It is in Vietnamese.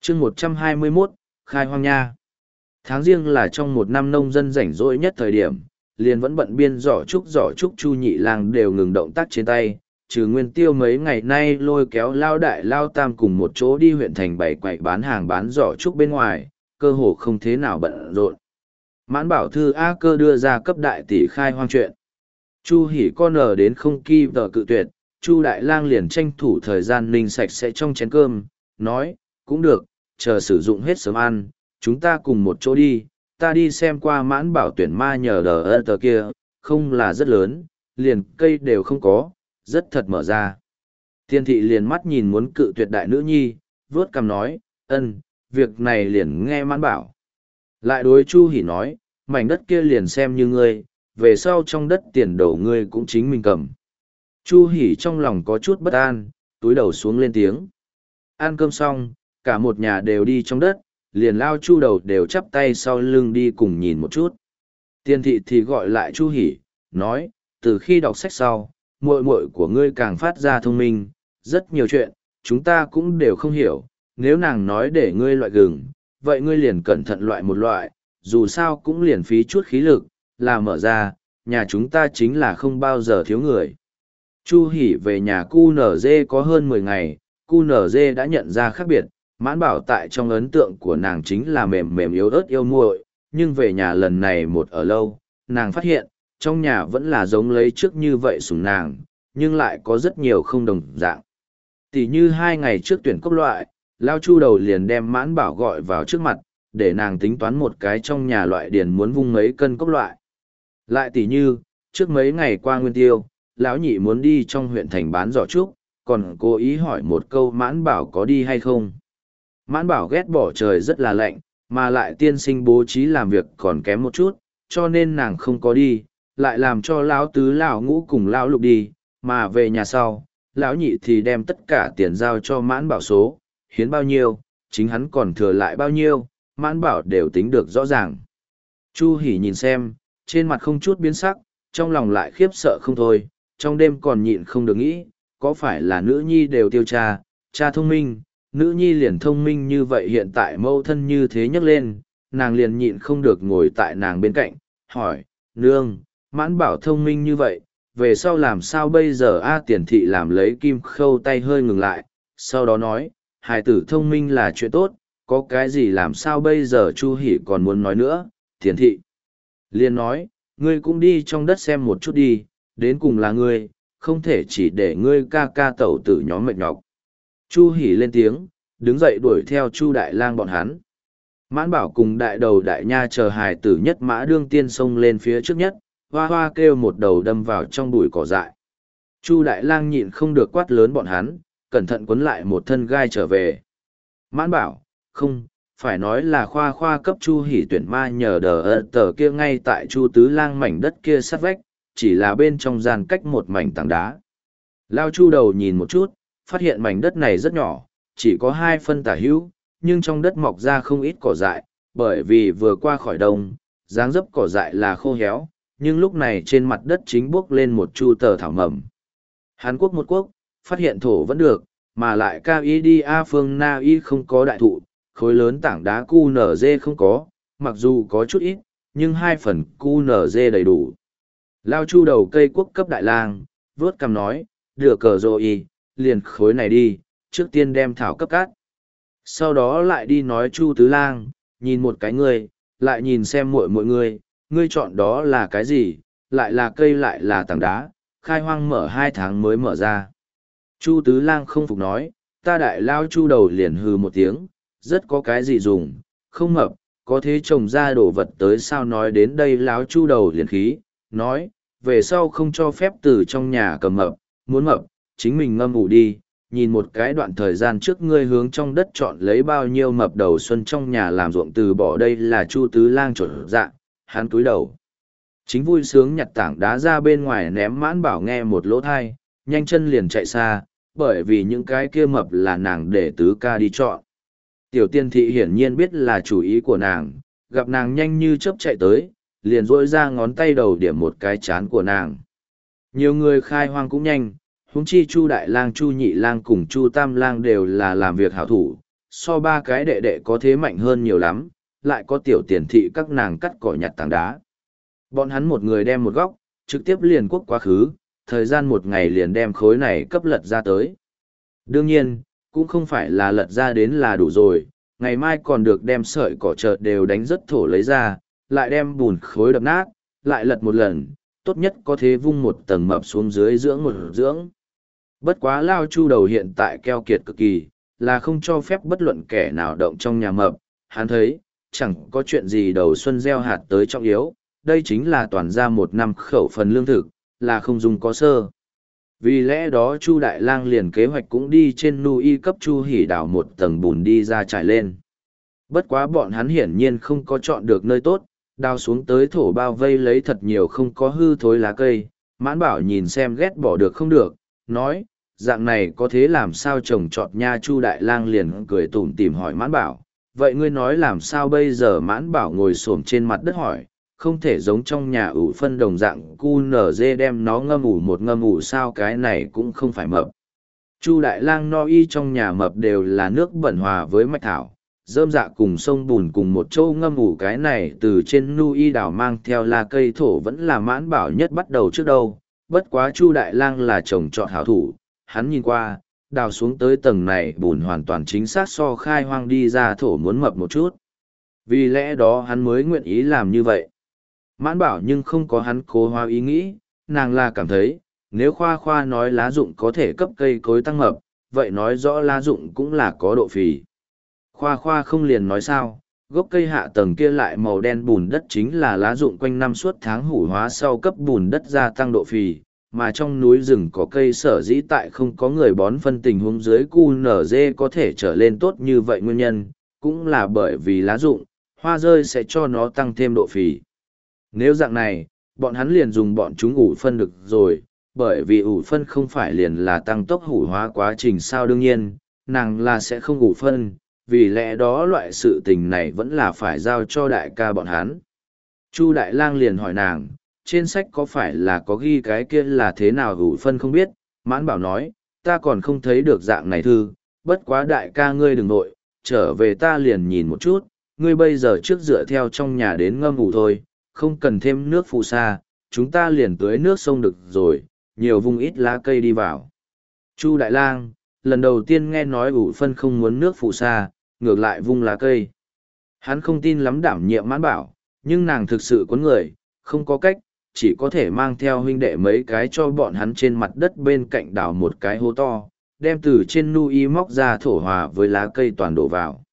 chương 121, khai hoang nha. Tháng riêng là trong một năm nông dân rảnh rỗi nhất thời điểm, liền vẫn bận biên giỏ trúc Chu Nhị Lang đều ngừng động tác trên tay, trừ Nguyên Tiêu mấy ngày nay lôi kéo Lao Đại Lao Tam cùng một chỗ đi huyện thành bày quậy bán hàng bán giỏ trúc bên ngoài, cơ hồ không thế nào bận rộn. Mãn Bảo thư A Cơ đưa ra cấp đại tỷ khai hoang chuyện. Chu Hỉ con ở đến không kỳ vợ cự tuyệt, Chu Đại Lang liền tranh thủ thời gian ninh sạch sẽ trong chén cơm, nói, cũng được, chờ sử dụng hết sớm ăn, chúng ta cùng một chỗ đi, ta đi xem qua Mãn Bảo tuyển ma nhờ đờ tờ kia, không là rất lớn, liền cây đều không có, rất thật mở ra. Tiên thị liền mắt nhìn muốn cự tuyệt đại nữ nhi, vớt cằm nói, việc này liền nghe Mãn Bảo. Lại đối Chu Hỉ nói, mảnh đất kia liền xem như ngươi, về sau trong đất tiền đổ ngươi cũng chính mình cầm. Chu Hỉ trong lòng có chút bất an, túi đầu xuống lên tiếng. Ăn cơm xong, cả một nhà đều đi trong đất, liền Lao Chu đầu đều chắp tay sau lưng đi cùng nhìn một chút. Tiên thị thì gọi lại Chu Hỉ, nói, từ khi đọc sách sau, muội muội của ngươi càng phát ra thông minh, rất nhiều chuyện, chúng ta cũng đều không hiểu, nếu nàng nói để ngươi loại gừng, vậy ngươi liền cẩn thận loại một loại, dù sao cũng liền phí chút khí lực, là mở ra, nhà chúng ta chính là không bao giờ thiếu người. Chu Hỉ về nhà QNZ có hơn 10 ngày, QNZ đã nhận ra khác biệt, Mãn Bảo tại trong ấn tượng của nàng chính là mềm mềm yếu ớt yêu muội, nhưng về nhà lần này một ở lâu, nàng phát hiện, trong nhà vẫn là giống lấy trước như vậy sủng nàng, nhưng lại có rất nhiều không đồng dạng. Tỷ như 2 ngày trước tuyển cốc loại, Lao Chu đầu liền đem Mãn Bảo gọi vào trước mặt, để nàng tính toán một cái trong nhà loại điền muốn vung mấy cân cốc loại. Lại tỷ như, trước mấy ngày qua Nguyên Tiêu, lão nhị muốn đi trong huyện thành bán giỏ trúc, còn cố ý hỏi một câu Mãn Bảo có đi hay không. Mãn Bảo ghét bỏ trời rất là lạnh, mà lại tiên sinh bố trí làm việc còn kém một chút, cho nên nàng không có đi, lại làm cho lão tứ lão ngũ cùng lão lục đi, mà về nhà sau, lão nhị thì đem tất cả tiền giao cho Mãn Bảo số, hiến bao nhiêu, chính hắn còn thừa lại bao nhiêu, Mãn Bảo đều tính được rõ ràng. Chu Hỉ nhìn xem, trên mặt không chút biến sắc, trong lòng lại khiếp sợ không thôi, trong đêm còn nhịn không được nghĩ, có phải là nữ nhi đều tiêu cha, cha thông minh, nữ nhi liền thông minh như vậy hiện tại mâu thân như thế nhấc lên, nàng liền nhịn không được ngồi tại nàng bên cạnh, hỏi, nương, Mãn Bảo thông minh như vậy, về sau làm sao bây giờ a Tiền thị làm lấy kim khâu tay hơi ngừng lại, sau đó nói, hài tử thông minh là chuyện tốt, có cái gì làm sao bây giờ Chu Hỉ còn muốn nói nữa, Tiền thị liền nói, ngươi cũng đi trong đất xem một chút đi, đến cùng là ngươi, không thể chỉ để ngươi ca ca tẩu tử nhóm mệt nhọc. Chu Hỉ lên tiếng, đứng dậy đuổi theo Chu Đại Lang bọn hắn. Mãn Bảo cùng đại đầu đại nha chờ hài tử nhất mã đương tiên xông lên phía trước nhất, hoa hoa kêu một đầu đâm vào trong bụi cỏ dại. Chu Đại Lang nhịn không được quát lớn bọn hắn, cẩn thận quấn lại một thân gai trở về. Mãn Bảo, không, phải nói là khoa khoa cấp Chu Hỉ tuyển ma nhờ tờ kia ngay tại Chu Tứ Lang mảnh đất kia sát vách, chỉ là bên trong gian cách một mảnh tảng đá. Lao Chu đầu nhìn một chút, phát hiện mảnh đất này rất nhỏ, chỉ có 2 phân tả hữu, nhưng trong đất mọc ra không ít cỏ dại, bởi vì vừa qua khỏi đông, dáng dấp cỏ dại là khô héo, nhưng lúc này trên mặt đất chính bước lên một chu tờ thảo mầm. Hàn Quốc một quốc, phát hiện thổ vẫn được, mà lại cao y đi A phương Na y không có đại thụ, khối lớn tảng đá QNZ không có, mặc dù có chút ít, nhưng 2 phần QNZ đầy đủ. Lao Chu đầu cây quốc cấp đại lang, vớt cằm nói, đưa cờ rồi liền khối này đi, trước tiên đem thảo cấp cát. Sau đó lại đi nói Chu Tứ Lang, nhìn một cái ngươi, lại nhìn xem mọi người, ngươi chọn đó là cái gì, lại là cây lại là tảng đá, khai hoang mở 2 tháng mới mở ra. Chu Tứ Lang không phục nói, ta đại Lao Chu đầu liền hừ một tiếng, rất có cái gì dùng, không mập, có thế trồng ra đồ vật tới sao nói đến đây Láo Chu đầu liền khí, nói, về sau không cho phép từ trong nhà cầm mập, muốn mập, chính mình ngâm ủ đi, nhìn một cái đoạn thời gian trước ngươi hướng trong đất chọn lấy bao nhiêu mập đầu xuân trong nhà làm ruộng từ bỏ đây là Chu Tứ Lang chuẩn dạ, hắn cúi đầu. Chính vui sướng nhặt tảng đá ra bên ngoài ném Mãn Bảo nghe một lỗ thai, nhanh chân liền chạy xa, bởi vì những cái kia mập là nàng để tứ ca đi chọn. Tiểu Tiên thị hiển nhiên biết là chủ ý của nàng, gặp nàng nhanh như chớp chạy tới, liền rỗi ra ngón tay đầu điểm một cái chán của nàng. Nhiều người khai hoang cũng nhanh, huống chi Chu Đại Lang, Chu Nhị Lang cùng Chu Tam Lang đều là làm việc hảo thủ, so ba cái đệ đệ có thế mạnh hơn nhiều lắm, lại có tiểu tiền thị các nàng cắt cỏ nhặt tảng đá. Bọn hắn một người đem một góc, trực tiếp liền quốc quá khứ, thời gian một ngày liền đem khối này cấp lật ra tới. Đương nhiên, cũng không phải là lật ra đến là đủ rồi, ngày mai còn được đem sợi cỏ chợt đều đánh rất thổ lấy ra, lại đem bùn khối đập nát, lại lật một lần, tốt nhất có thể vung một tầng mập xuống dưới dưỡng một dưỡng. Bất quá Lao Chu đầu hiện tại keo kiệt cực kỳ, là không cho phép bất luận kẻ nào động trong nhà mập, hắn thấy, chẳng có chuyện gì đầu xuân gieo hạt tới trọng yếu, đây chính là toàn ra một năm khẩu phần lương thực, là không dùng có sơ. Vì lẽ đó Chu Đại Lang liền kế hoạch cũng đi trên nu y cấp Chu Hỉ đào một tầng bùn đi ra trải lên. Bất quá bọn hắn hiển nhiên không có chọn được nơi tốt, đào xuống tới thổ bao vây lấy thật nhiều không có hư thối lá cây. Mãn Bảo nhìn xem ghét bỏ được không được, nói, dạng này có thế làm sao trồng trọt nha. Chu Đại Lang liền cười tủm tỉm hỏi Mãn Bảo, vậy ngươi nói làm sao bây giờ? Mãn Bảo ngồi xổm trên mặt đất hỏi, không thể giống trong nhà ủ phân đồng dạng QNZ đem nó ngâm ủ một ngâm ủ sao, cái này cũng không phải mập. Chu Đại Lang no y trong nhà mập đều là nước bẩn hòa với mạch thảo, rơm dạ cùng sông bùn cùng một chỗ ngâm ủ, cái này từ trên nu y đảo mang theo là cây thổ vẫn là Mãn Bảo nhất bắt đầu trước đâu. Bất quá Chu Đại Lang là trồng trọt hảo thủ, hắn nhìn qua, đào xuống tới tầng này bùn hoàn toàn chính xác so khai hoang đi ra thổ muốn mập một chút. Vì lẽ đó hắn mới nguyện ý làm như vậy. Mãn Bảo nhưng không có hắn cố hóa ý nghĩ, nàng là cảm thấy, nếu Khoa Khoa nói lá rụng có thể cấp cây cối tăng mập, vậy nói rõ lá rụng cũng là có độ phì. Khoa Khoa không liền nói sao, gốc cây hạ tầng kia lại màu đen bùn đất chính là lá rụng quanh năm suốt tháng hủ hóa sau cấp bùn đất gia tăng độ phì, mà trong núi rừng có cây sở dĩ tại không có người bón phân tình huống dưới QNZ có thể trở lên tốt như vậy, nguyên nhân, cũng là bởi vì lá rụng, hoa rơi sẽ cho nó tăng thêm độ phì. Nếu dạng này, bọn hắn liền dùng bọn chúng ủ phân được rồi, bởi vì ủ phân không phải liền là tăng tốc hủ hóa quá trình sao. Đương nhiên, nàng là sẽ không ủ phân, vì lẽ đó loại sự tình này vẫn là phải giao cho đại ca bọn hắn. Chu Đại Lang liền hỏi nàng, trên sách có phải là có ghi cái kia là thế nào ủ phân không biết? Mãn Bảo nói, ta còn không thấy được dạng này thư, bất quá đại ca ngươi đừng nội, trở về ta liền nhìn một chút, ngươi bây giờ trước dựa theo trong nhà đến ngâm ủ thôi, không cần thêm nước phù sa, chúng ta liền tưới nước sông được rồi, nhiều vùng ít lá cây đi vào. Chu Đại Lang, lần đầu tiên nghe nói ủ phân không muốn nước phù sa, ngược lại vung lá cây. Hắn không tin lắm đảm nhiệm Mãn Bảo, nhưng nàng thực sự quấn người, không có cách, chỉ có thể mang theo huynh đệ mấy cái cho bọn hắn trên mặt đất bên cạnh đào một cái hố to, đem từ trên nu y móc ra thổ hòa với lá cây toàn đổ vào.